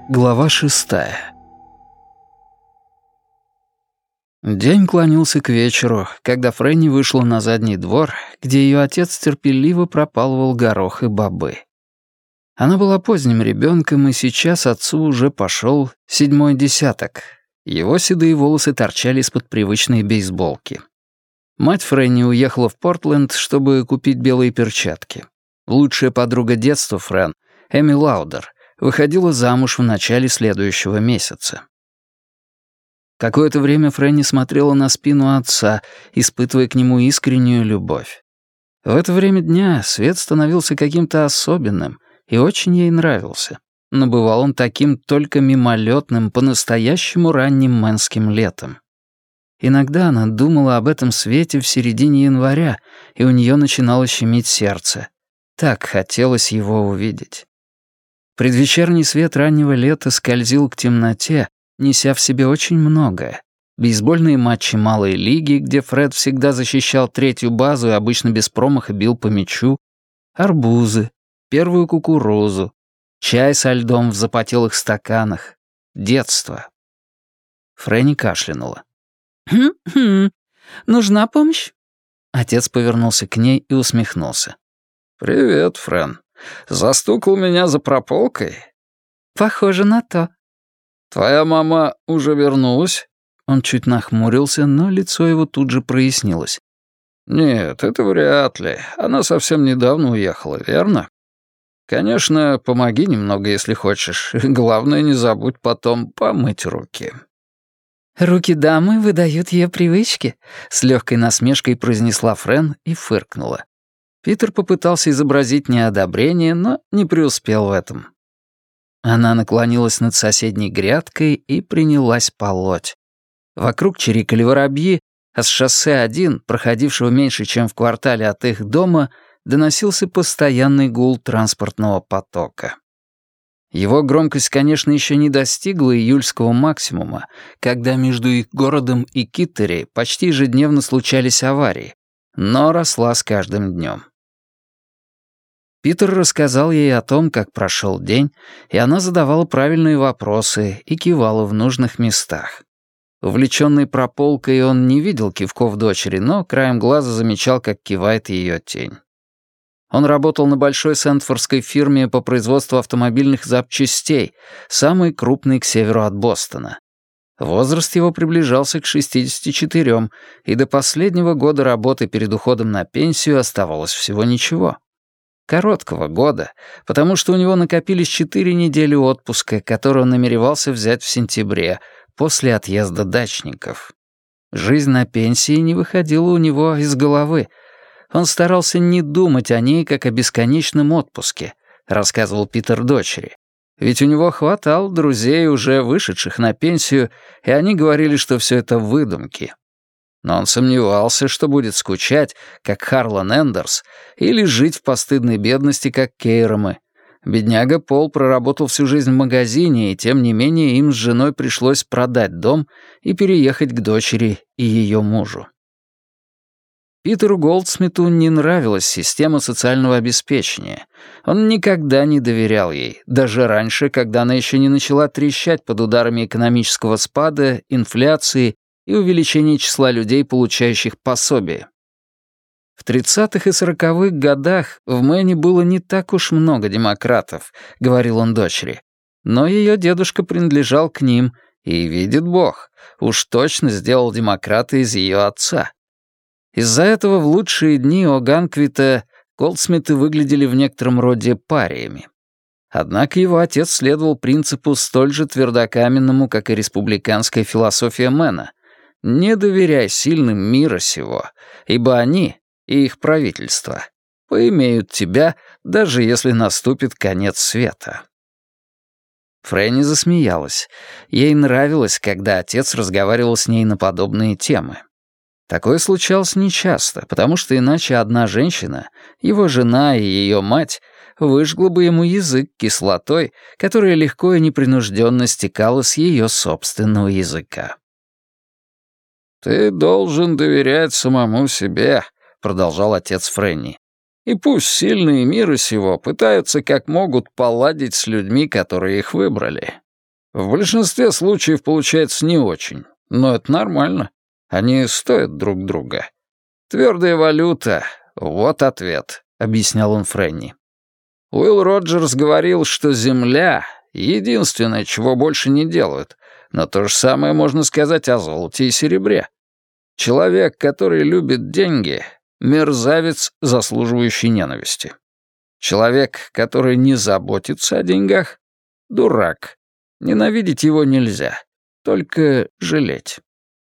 Глава 6. День клонился к вечеру, когда Фрэнни вышла на задний двор, где ее отец терпеливо пропалывал горох и бобы. Она была поздним ребенком, и сейчас отцу уже пошел 7-й десяток. Его седые волосы торчали из-под привычной бейсболки. Мать Фрэнни уехала в Портленд, чтобы купить белые перчатки. Лучшая подруга детства Фрэн, Эми Лаудер, выходила замуж в начале следующего месяца. Какое-то время Фрэнни смотрела на спину отца, испытывая к нему искреннюю любовь. В это время дня свет становился каким-то особенным и очень ей нравился. Но бывал он таким только мимолетным, по-настоящему ранним мэнским летом. Иногда она думала об этом свете в середине января, и у нее начинало щемить сердце. Так хотелось его увидеть. Предвечерний свет раннего лета скользил к темноте, неся в себе очень многое. Бейсбольные матчи малой лиги, где Фред всегда защищал третью базу и обычно без промаха бил по мячу, арбузы, первую кукурузу, чай со льдом в запотелых стаканах, детство. Фрэнни кашлянула. «Хм-хм, нужна помощь?» Отец повернулся к ней и усмехнулся. «Привет, Фрэн. Застукал меня за прополкой?» «Похоже на то». «Твоя мама уже вернулась?» Он чуть нахмурился, но лицо его тут же прояснилось. «Нет, это вряд ли. Она совсем недавно уехала, верно? Конечно, помоги немного, если хочешь. Главное, не забудь потом помыть руки». «Руки дамы выдают ее привычки», — с легкой насмешкой произнесла Фрэн и фыркнула. Питер попытался изобразить неодобрение, но не преуспел в этом. Она наклонилась над соседней грядкой и принялась полоть. Вокруг чирикали воробьи, а с шоссе 1, проходившего меньше, чем в квартале от их дома, доносился постоянный гул транспортного потока. Его громкость, конечно, еще не достигла июльского максимума, когда между их городом и Киттери почти ежедневно случались аварии, но росла с каждым днем. Питер рассказал ей о том, как прошел день, и она задавала правильные вопросы и кивала в нужных местах. Увлеченный прополкой, он не видел кивков дочери, но краем глаза замечал, как кивает ее тень. Он работал на большой сентфордской фирме по производству автомобильных запчастей, самой крупной к северу от Бостона. Возраст его приближался к 64, и до последнего года работы перед уходом на пенсию оставалось всего ничего. Короткого года, потому что у него накопились 4 недели отпуска, которые он намеревался взять в сентябре, после отъезда дачников. Жизнь на пенсии не выходила у него из головы. Он старался не думать о ней, как о бесконечном отпуске, рассказывал Питер дочери. Ведь у него хватало друзей, уже вышедших на пенсию, и они говорили, что все это выдумки. Но он сомневался, что будет скучать, как Харлан Эндерс, или жить в постыдной бедности, как Кейрамы. Бедняга Пол проработал всю жизнь в магазине, и тем не менее им с женой пришлось продать дом и переехать к дочери и ее мужу. Питеру Голдсмиту не нравилась система социального обеспечения. Он никогда не доверял ей, даже раньше, когда она еще не начала трещать под ударами экономического спада, инфляции и увеличения числа людей, получающих пособие. В 30-х и 40-х годах в Мэне было не так уж много демократов, говорил он дочери. Но ее дедушка принадлежал к ним, и, видит Бог, уж точно сделал демократа из ее отца. Из-за этого в лучшие дни О'Ганквита Голдсмиты выглядели в некотором роде париями. Однако его отец следовал принципу столь же твердокаменному, как и республиканская философия Мэна. Не доверяй сильным мира сего, ибо они и их правительство поимеют тебя, даже если наступит конец света. Фрэнни засмеялась. Ей нравилось, когда отец разговаривал с ней на подобные темы. Такое случалось нечасто, потому что иначе одна женщина, его жена и ее мать, выжгла бы ему язык кислотой, которая легко и непринужденно стекала с ее собственного языка. «Ты должен доверять самому себе», — продолжал отец Фрэнни. «И пусть сильные мира сего пытаются как могут поладить с людьми, которые их выбрали. В большинстве случаев получается не очень, но это нормально. Они стоят друг друга. Твердая валюта — вот ответ», — объяснял он Фрэнни. Уилл Роджерс говорил, что земля — единственное, чего больше не делают, но то же самое можно сказать о золоте и серебре. Человек, который любит деньги — мерзавец, заслуживающий ненависти. Человек, который не заботится о деньгах — дурак. Ненавидеть его нельзя, только жалеть.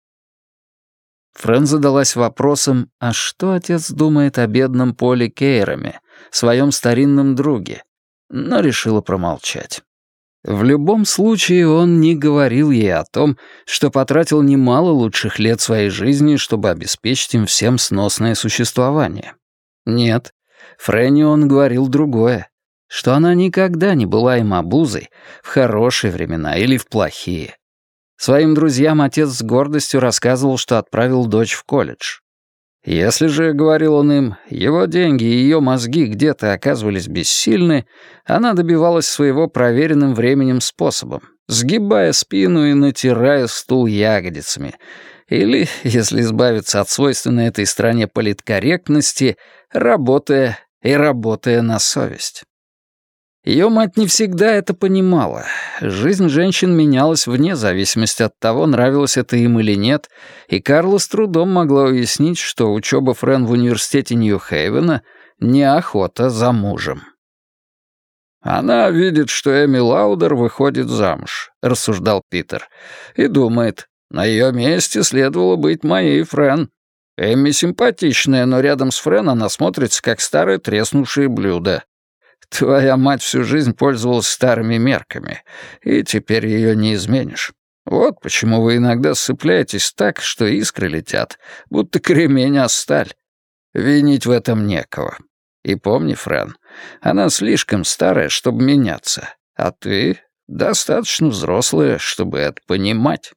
Фрэн задалась вопросом, а что отец думает о бедном Поле Кейраме, своем старинном друге, но решила промолчать. В любом случае он не говорил ей о том, что потратил немало лучших лет своей жизни, чтобы обеспечить им всем сносное существование. Нет, Фрэнни он говорил другое, что она никогда не была им обузой в хорошие времена или в плохие. Своим друзьям отец с гордостью рассказывал, что отправил дочь в колледж. Если же, говорил он им, его деньги и ее мозги где-то оказывались бессильны, она добивалась своего проверенным временем способом, сгибая спину и натирая стул ягодицами, или, если избавиться от свойственной этой стране политкорректности, работая и работая на совесть. Ее мать не всегда это понимала. Жизнь женщин менялась вне зависимости от того, нравилось это им или нет, и Карла с трудом могла уяснить, что учеба Фрэн в университете Нью-Хейвена — не охота за мужем. «Она видит, что Эми Лаудер выходит замуж», — рассуждал Питер, и думает, на ее месте следовало быть моей Фрэн. Эми симпатичная, но рядом с Фрэн она смотрится, как старое треснувшее блюдо. Твоя мать всю жизнь пользовалась старыми мерками, и теперь ее не изменишь. Вот почему вы иногда сцепляетесь так, что искры летят, будто кремень о сталь. Винить в этом некого. И помни, Фрэн, она слишком старая, чтобы меняться, а ты достаточно взрослая, чтобы это понимать».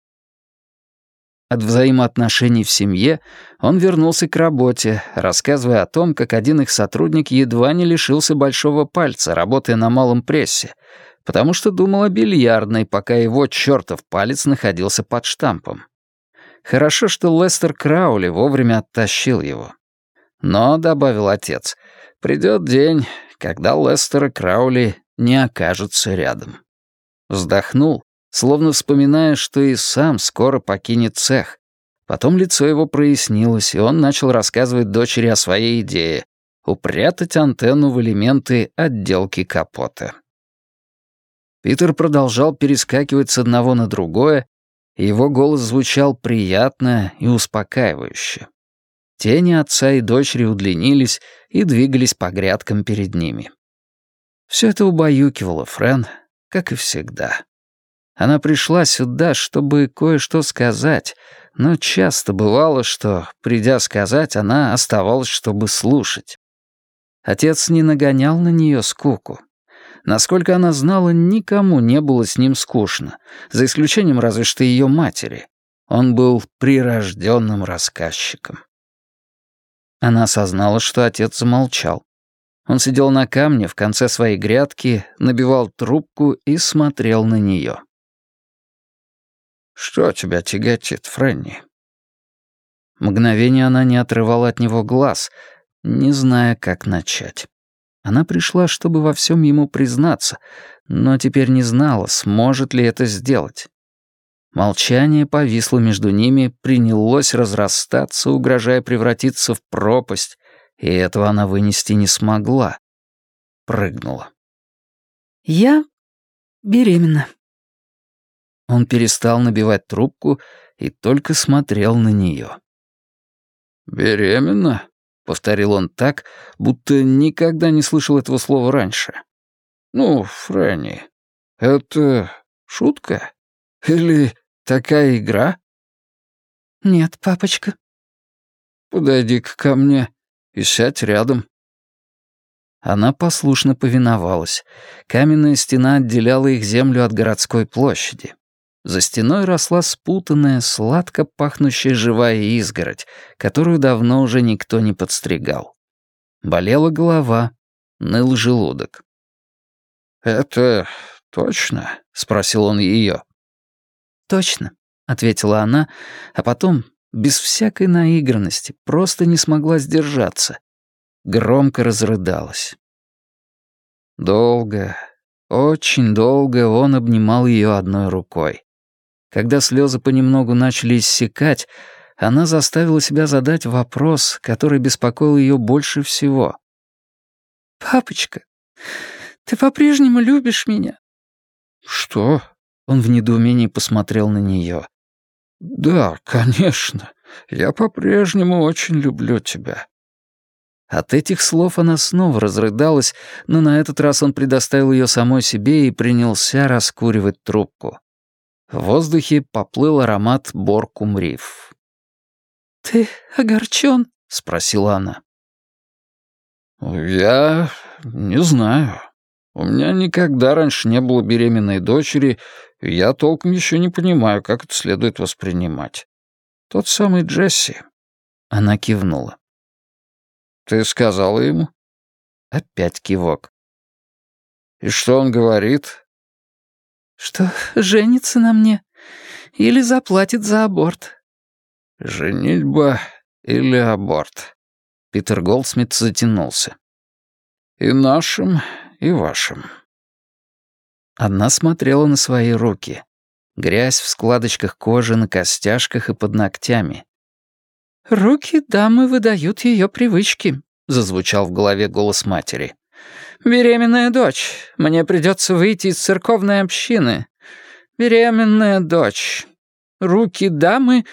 От взаимоотношений в семье он вернулся к работе, рассказывая о том, как один их сотрудник едва не лишился большого пальца, работая на малом прессе, потому что думал о бильярдной, пока его чертов палец находился под штампом. Хорошо, что Лестер Краули вовремя оттащил его. Но, добавил отец, придет день, когда Лестера Краули не окажется рядом. Вздохнул, словно вспоминая, что и сам скоро покинет цех. Потом лицо его прояснилось, и он начал рассказывать дочери о своей идее — упрятать антенну в элементы отделки капота. Питер продолжал перескакивать с одного на другое, и его голос звучал приятно и успокаивающе. Тени отца и дочери удлинились и двигались по грядкам перед ними. Все это убаюкивало Фрэн, как и всегда. Она пришла сюда, чтобы кое-что сказать, но часто бывало, что, придя сказать, она оставалась, чтобы слушать. Отец не нагонял на нее скуку. Насколько она знала, никому не было с ним скучно, за исключением разве что ее матери. Он был прирожденным рассказчиком. Она осознала, что отец замолчал. Он сидел на камне в конце своей грядки, набивал трубку и смотрел на нее. «Что тебя тяготит, Фрэнни?» Мгновение она не отрывала от него глаз, не зная, как начать. Она пришла, чтобы во всем ему признаться, но теперь не знала, сможет ли это сделать. Молчание повисло между ними, принялось разрастаться, угрожая превратиться в пропасть, и этого она вынести не смогла. Прыгнула. «Я беременна». Он перестал набивать трубку и только смотрел на нее. «Беременна?» — повторил он так, будто никогда не слышал этого слова раньше. «Ну, Фрэнни, это шутка? Или такая игра?» «Нет, папочка». «Подойди-ка ко мне и сядь рядом». Она послушно повиновалась. Каменная стена отделяла их землю от городской площади. За стеной росла спутанная, сладко пахнущая живая изгородь, которую давно уже никто не подстригал. Болела голова, ныл желудок. «Это «Точно?» — спросил он ее. «Точно», — ответила она, а потом, без всякой наигранности, просто не смогла сдержаться. Громко разрыдалась. Долго, очень долго он обнимал ее одной рукой. Когда слезы понемногу начали иссякать, она заставила себя задать вопрос, который беспокоил ее больше всего. «Папочка, ты по-прежнему любишь меня?» «Что?» — он в недоумении посмотрел на нее. «Да, конечно. Я по-прежнему очень люблю тебя». От этих слов она снова разрыдалась, но на этот раз он предоставил ее самой себе и принялся раскуривать трубку. В воздухе поплыл аромат бор-кумриф. «Ты огорчен?» — спросила она. «Я не знаю. У меня никогда раньше не было беременной дочери, и я толком еще не понимаю, как это следует воспринимать. Тот самый Джесси». Она кивнула. «Ты сказала ему?» Опять кивок. «И что он говорит?» «Что женится на мне или заплатит за аборт». «Женитьба или аборт?» Питер Голдсмит затянулся. «И нашим, и вашим». Она смотрела на свои руки. Грязь в складочках кожи, на костяшках и под ногтями. «Руки дамы выдают ее привычки», — зазвучал в голове голос матери. «Беременная дочь. Мне придется выйти из церковной общины. Беременная дочь. Руки дамы...»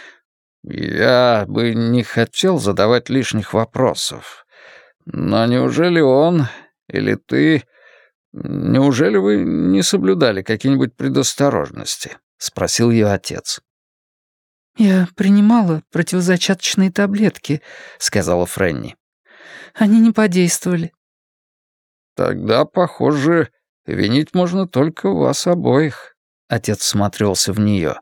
«Я бы не хотел задавать лишних вопросов. Но неужели он или ты... Неужели вы не соблюдали какие-нибудь предосторожности?» — спросил ее отец. «Я принимала противозачаточные таблетки», — сказала Фрэнни. «Они не подействовали». «Тогда, похоже, винить можно только вас обоих», — отец всматривался в нее.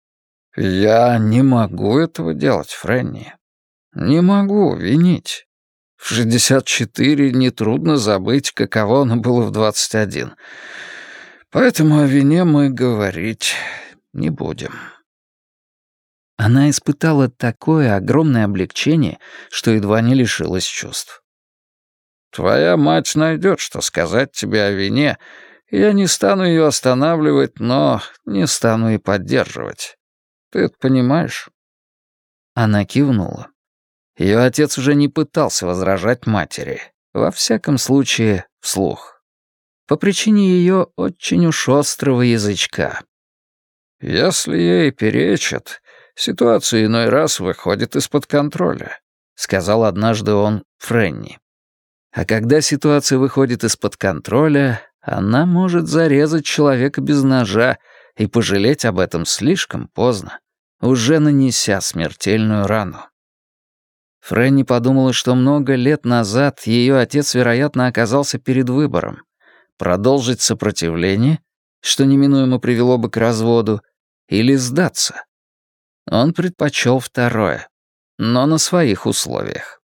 «Я не могу этого делать, Фрэнни. Не могу винить. В 64 нетрудно забыть, каково оно было в 21. Поэтому о вине мы говорить не будем». Она испытала такое огромное облегчение, что едва не лишилась чувств. «Твоя мать найдет, что сказать тебе о вине. Я не стану ее останавливать, но не стану и поддерживать. Ты это понимаешь?» Она кивнула. Ее отец уже не пытался возражать матери. Во всяком случае, вслух. По причине ее очень уж острого язычка. «Если ей перечат, ситуация иной раз выходит из-под контроля», — сказал однажды он Фрэнни. А когда ситуация выходит из-под контроля, она может зарезать человека без ножа и пожалеть об этом слишком поздно, уже нанеся смертельную рану. Фрэнни подумала, что много лет назад ее отец, вероятно, оказался перед выбором: продолжить сопротивление, что неминуемо привело бы к разводу, или сдаться. Он предпочел второе, но на своих условиях.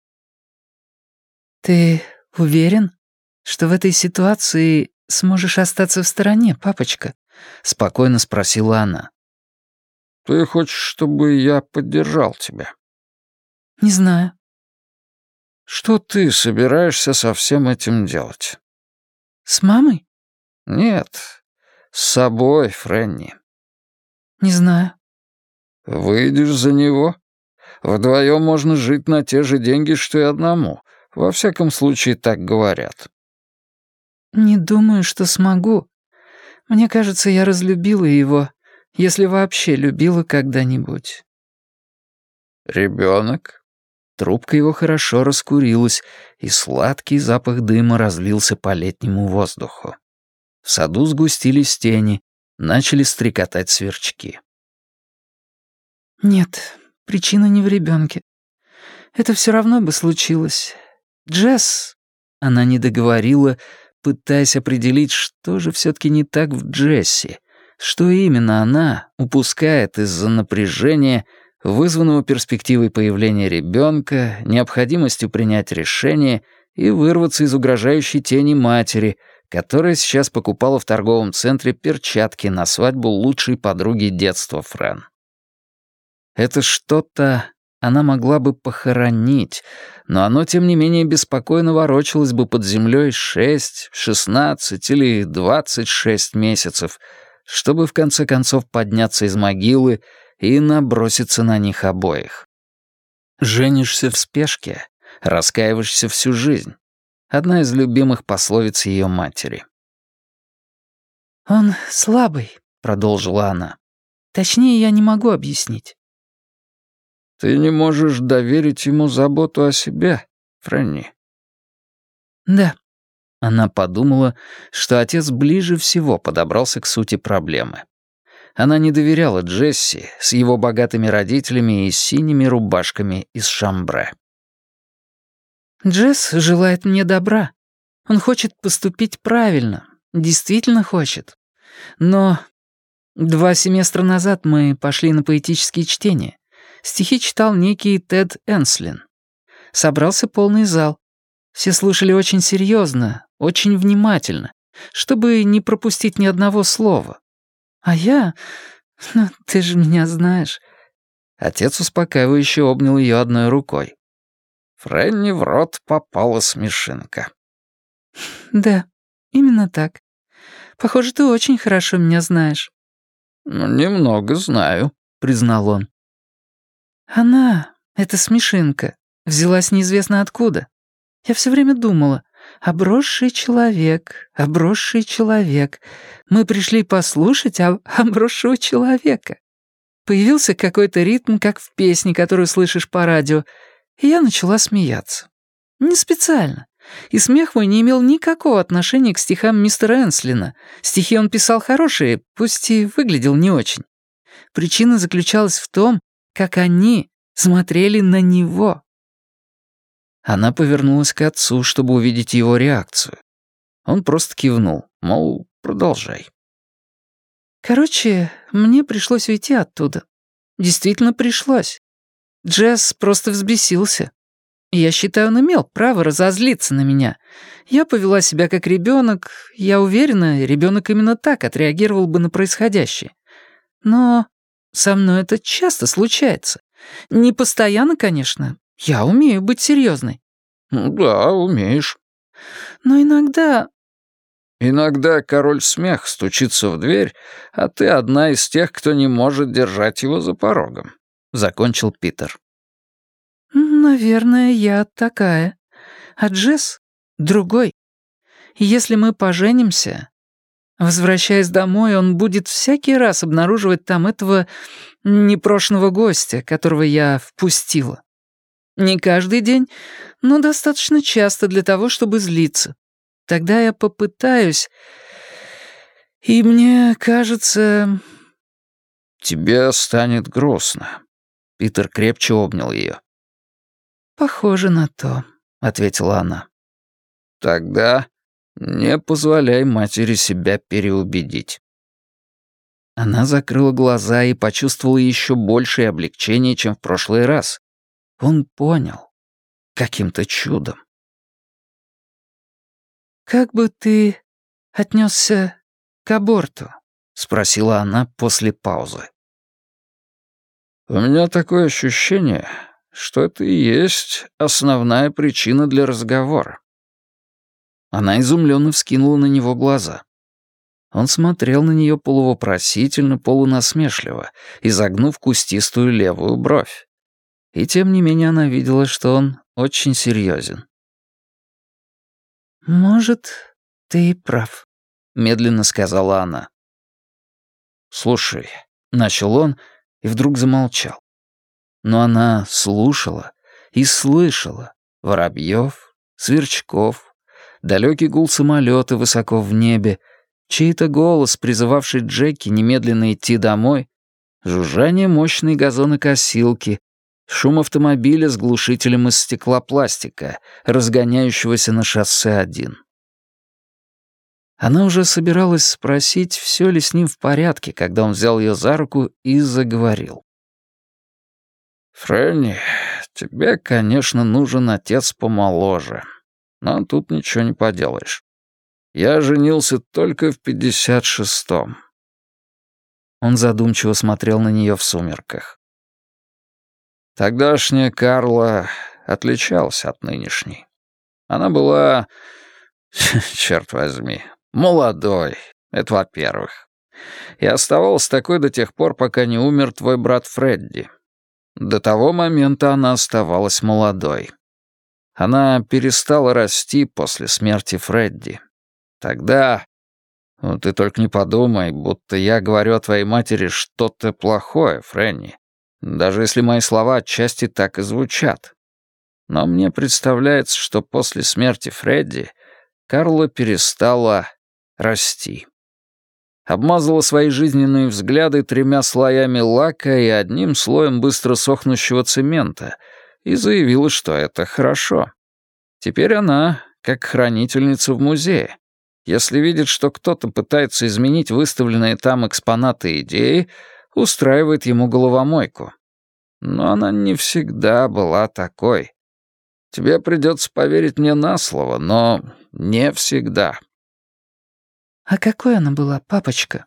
«Ты уверен, что в этой ситуации сможешь остаться в стороне, папочка?» — спокойно спросила она. «Ты хочешь, чтобы я поддержал тебя?» «Не знаю». «Что ты собираешься со всем этим делать?» «С мамой?» «Нет, с собой, Фрэнни». «Не знаю». «Выйдешь за него? Вдвоем можно жить на те же деньги, что и одному. Во всяком случае, так говорят». «Не думаю, что смогу. Мне кажется, я разлюбила его, если вообще любила когда-нибудь». «Ребенок?» Трубка его хорошо раскурилась, и сладкий запах дыма разлился по летнему воздуху. В саду сгустились тени, начали стрекотать сверчки. «Нет, причина не в ребенке. Это все равно бы случилось. Джесс...» Она не договорила, пытаясь определить, что же все-таки не так в Джесси, что именно она упускает из-за напряжения, вызванного перспективой появления ребенка, необходимостью принять решение и вырваться из угрожающей тени матери, которая сейчас покупала в торговом центре перчатки на свадьбу лучшей подруги детства Френ. Это что-то она могла бы похоронить, но оно, тем не менее, беспокойно ворочалось бы под землей 6, 16 или 26 месяцев, чтобы в конце концов подняться из могилы и наброситься на них обоих. «Женишься в спешке, раскаиваешься всю жизнь». Одна из любимых пословиц ее матери. «Он слабый», — продолжила она. «Точнее, я не могу объяснить». «Ты не можешь доверить ему заботу о себе, Фрэнни?» «Да». Она подумала, что отец ближе всего подобрался к сути проблемы. Она не доверяла Джесси с его богатыми родителями и синими рубашками из шамбре. «Джесс желает мне добра. Он хочет поступить правильно, действительно хочет. Но 2 семестра назад мы пошли на поэтические чтения. Стихи читал некий Тед Энслин. Собрался полный зал. Все слушали очень серьезно, очень внимательно, чтобы не пропустить ни одного слова. А я... Ну, ты же меня знаешь». Отец успокаивающе обнял ее одной рукой. Фрэнни в рот попала смешинка. «Да, именно так. Похоже, ты очень хорошо меня знаешь». «Немного знаю», — признал он. Она, эта смешинка, взялась неизвестно откуда. Я все время думала, обросший человек. Мы пришли послушать обросшего человека. Появился какой-то ритм, как в песне, которую слышишь по радио, и я начала смеяться. Не специально. И смех мой не имел никакого отношения к стихам мистера Энслина. Стихи он писал хорошие, пусть и выглядел не очень. Причина заключалась в том, как они смотрели на него. Она повернулась к отцу, чтобы увидеть его реакцию. Он просто кивнул, мол, продолжай. Короче, мне пришлось уйти оттуда. Действительно пришлось. Джесс просто взбесился. Я считаю, он имел право разозлиться на меня. Я повела себя как ребенок. Я уверена, ребенок именно так отреагировал бы на происходящее. Но со мной это часто случается. Не постоянно, конечно. Я умею быть серьезной. «Да, умеешь». Но иногда... «Иногда король смех стучится в дверь, а ты одна из тех, кто не может держать его за порогом», — закончил Питер. Наверное, я такая. А Джесс — другой. И если мы поженимся, возвращаясь домой, он будет всякий раз обнаруживать там этого непрошенного гостя, которого я впустила. Не каждый день, но достаточно часто для того, чтобы злиться. Тогда я попытаюсь... И мне кажется... «Тебе станет грустно». Питер крепче обнял ее. «Похоже на то», — ответила она. «Тогда не позволяй матери себя переубедить». Она закрыла глаза и почувствовала еще большее облегчение, чем в прошлый раз. Он понял. Каким-то чудом. «Как бы ты отнесся к аборту?» — спросила она после паузы. «У меня такое ощущение, что это и есть основная причина для разговора». Она изумленно вскинула на него глаза. Он смотрел на нее полувопросительно, полунасмешливо, изогнув кустистую левую бровь. И тем не менее она видела, что он очень серьезен. «Может, ты и прав», — медленно сказала она. «Слушай», — начал он и вдруг замолчал. Но она слушала и слышала воробьев, сверчков, далекий гул самолета высоко в небе, чей-то голос, призывавший Джеки немедленно идти домой, жужжание мощной газонокосилки, шум автомобиля с глушителем из стеклопластика, разгоняющегося на шоссе 1. Она уже собиралась спросить, все ли с ним в порядке, когда он взял ее за руку и заговорил. «Фрэнни, тебе, конечно, нужен отец помоложе, но тут ничего не поделаешь. Я женился только в 56-м». Он задумчиво смотрел на нее в сумерках. Тогдашняя Карла отличалась от нынешней. Она была, черт возьми, молодой, это во-первых. И оставалась такой до тех пор, пока не умер твой брат Фредди. До того момента она оставалась молодой. Она перестала расти после смерти Фредди. Тогда... Ну, ты только не подумай, будто я говорю о твоей матери что-то плохое, Фрэнни. Даже если мои слова отчасти так и звучат. Но мне представляется, что после смерти Фредди Карла перестала расти. Обмазала свои жизненные взгляды 3 слоями лака и 1 слоем быстро сохнущего цемента и заявила, что это хорошо. Теперь она как хранительница в музее. Если видит, что кто-то пытается изменить выставленные там экспонаты и идеи, устраивает ему головомойку. Но она не всегда была такой. Тебе придется поверить мне на слово, но не всегда. «А какой она была, папочка?»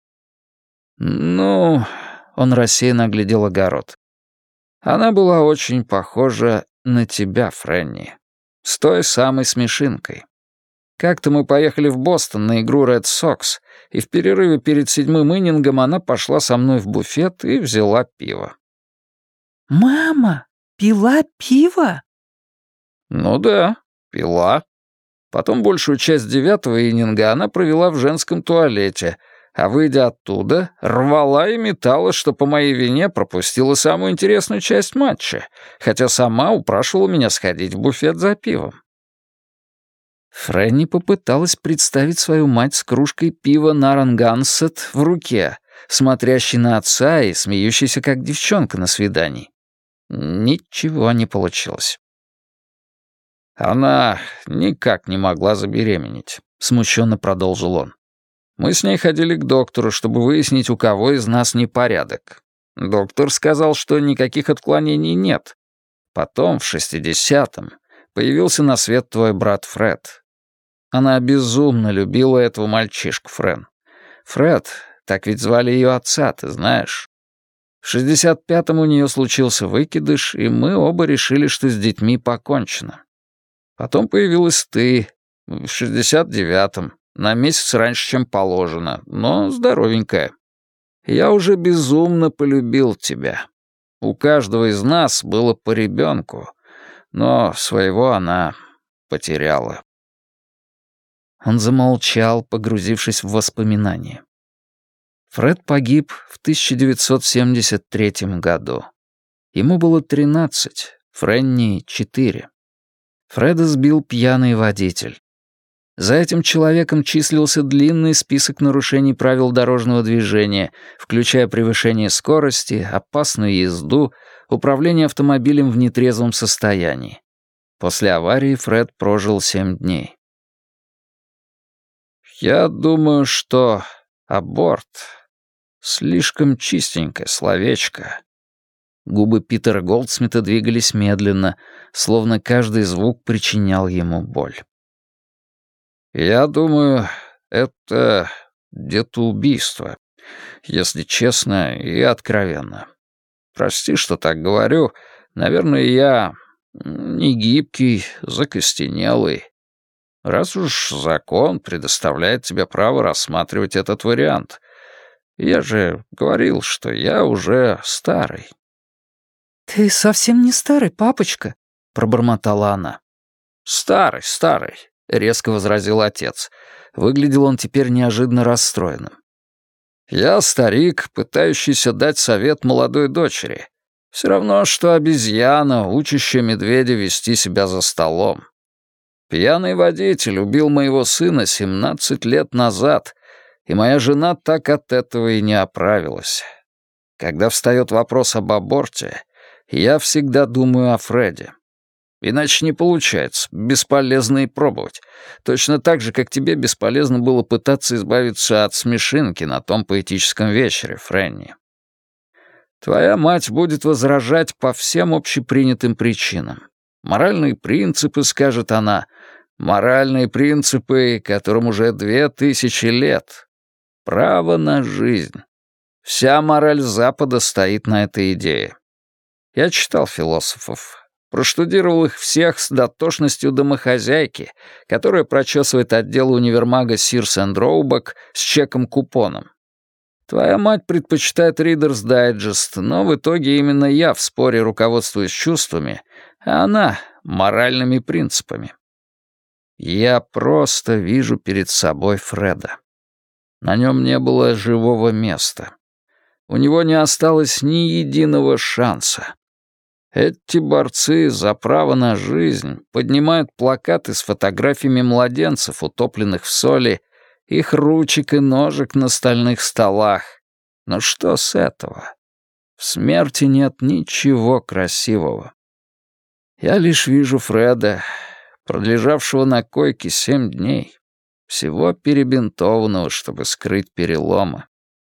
«Ну...» — он рассеянно оглядел огород. «Она была очень похожа на тебя, Фрэнни. С той самой смешинкой. Как-то мы поехали в Бостон на игру Red Sox, и в перерыве перед 7-м иннингом она пошла со мной в буфет и взяла пиво». «Мама, пила пиво?» «Ну да, пила. Потом большую часть 9-го иннинга она провела в женском туалете, а, выйдя оттуда, рвала и металла, что по моей вине пропустила самую интересную часть матча, хотя сама упрашивала меня сходить в буфет за пивом». Фрэнни попыталась представить свою мать с кружкой пива Нарангансет в руке, смотрящей на отца и смеющейся как девчонка на свидании. Ничего не получилось. «Она никак не могла забеременеть», — смущенно продолжил он. «Мы с ней ходили к доктору, чтобы выяснить, у кого из нас непорядок. Доктор сказал, что никаких отклонений нет. Потом, в 60-м, появился на свет твой брат Фред. Она безумно любила этого мальчишку, Фрэн. Фред, так ведь звали ее отца, ты знаешь. В 65-м у нее случился выкидыш, и мы оба решили, что с детьми покончено. Потом появилась ты, в 69-м, на месяц раньше, чем положено, но здоровенькая. Я уже безумно полюбил тебя. У каждого из нас было по ребенку, но своего она потеряла». Он замолчал, погрузившись в воспоминания. Фред погиб в 1973 году. Ему было 13, Фрэнни — 4. Фреда сбил пьяный водитель. За этим человеком числился длинный список нарушений правил дорожного движения, включая превышение скорости, опасную езду, управление автомобилем в нетрезвом состоянии. После аварии Фред прожил 7 дней. «Я думаю, что аборт — слишком чистенькое словечко». Губы Питера Голдсмита двигались медленно, словно каждый звук причинял ему боль. «Я думаю, это детоубийство, если честно и откровенно. Прости, что так говорю. Наверное, я не гибкий, закостенелый. Раз уж закон предоставляет тебе право рассматривать этот вариант. Я же говорил, что я уже старый». «Ты совсем не старый, папочка», — пробормотала она. «Старый, старый», — резко возразил отец. Выглядел он теперь неожиданно расстроенным. «Я старик, пытающийся дать совет молодой дочери. Все равно, что обезьяна, учащая медведя вести себя за столом. Пьяный водитель убил моего сына 17 лет назад, и моя жена так от этого и не оправилась. Когда встает вопрос об аборте, я всегда думаю о Фредди. Иначе не получается, бесполезно и пробовать. Точно так же, как тебе бесполезно было пытаться избавиться от смешинки на том поэтическом вечере, Фрэнни. Твоя мать будет возражать по всем общепринятым причинам. Моральные принципы, скажет она, Моральные принципы, которым уже 2000 лет. Право на жизнь. Вся мораль Запада стоит на этой идее. Я читал философов. Проштудировал их всех с дотошностью домохозяйки, которая прочесывает отдел универмага Sears and Roebuck с чеком-купоном. Твоя мать предпочитает Reader's Digest, но в итоге именно я в споре руководствуюсь чувствами, а она — моральными принципами. Я просто вижу перед собой Фреда. На нем не было живого места. У него не осталось ни единого шанса. Эти борцы за право на жизнь поднимают плакаты с фотографиями младенцев, утопленных в соли, их ручек и ножек на стальных столах. Но что с этого? В смерти нет ничего красивого. Я лишь вижу Фреда, пролежавшего на койке 7 дней, всего перебинтованного, чтобы скрыть переломы.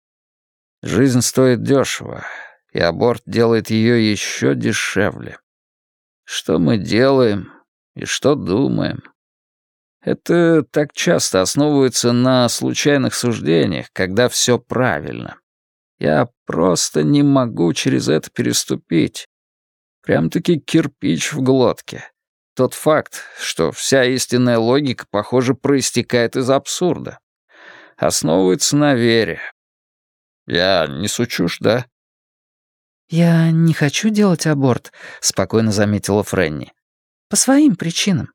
Жизнь стоит дешево, и аборт делает ее еще дешевле. Что мы делаем и что думаем? Это так часто основывается на случайных суждениях, когда все правильно. Я просто не могу через это переступить. Прям-таки кирпич в глотке. Тот факт, что вся истинная логика, похоже, проистекает из абсурда. Основывается на вере. Я несу чушь, да? «Я не хочу делать аборт», — спокойно заметила Фрэнни. «По своим причинам».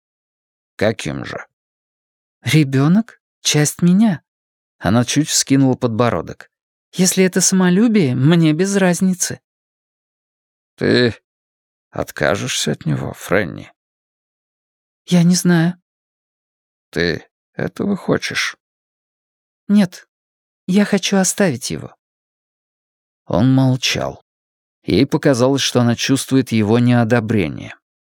Каким же? «Ребенок — часть меня». Она чуть вскинула подбородок. «Если это самолюбие, мне без разницы». Ты откажешься от него, Фрэнни? «Я не знаю». Ты этого хочешь? «Нет, я хочу оставить его». Он молчал. Ей показалось, что она чувствует его неодобрение.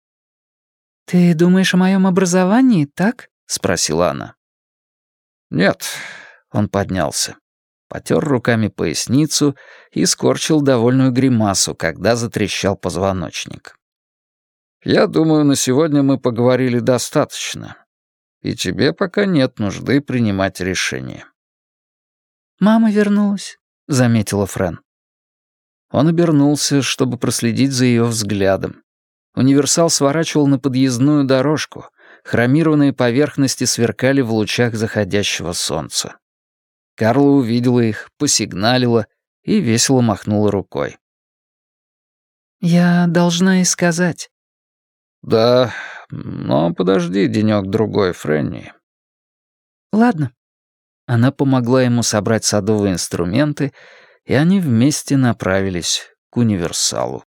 «Ты думаешь о моем образовании, так?» — спросила она. Нет. Он поднялся, потер руками поясницу и скорчил довольную гримасу, когда затрещал позвоночник. Я думаю, на сегодня мы поговорили достаточно. И тебе пока нет нужды принимать решение. «Мама вернулась», — заметила Фрэн. Он обернулся, чтобы проследить за ее взглядом. Универсал сворачивал на подъездную дорожку. Хромированные поверхности сверкали в лучах заходящего солнца. Карла увидела их, посигналила и весело махнула рукой. «Я должна ей сказать». Да, но подожди денёк-другой, Фрэнни. «Ладно». Она помогла ему собрать садовые инструменты, и они вместе направились к универсалу.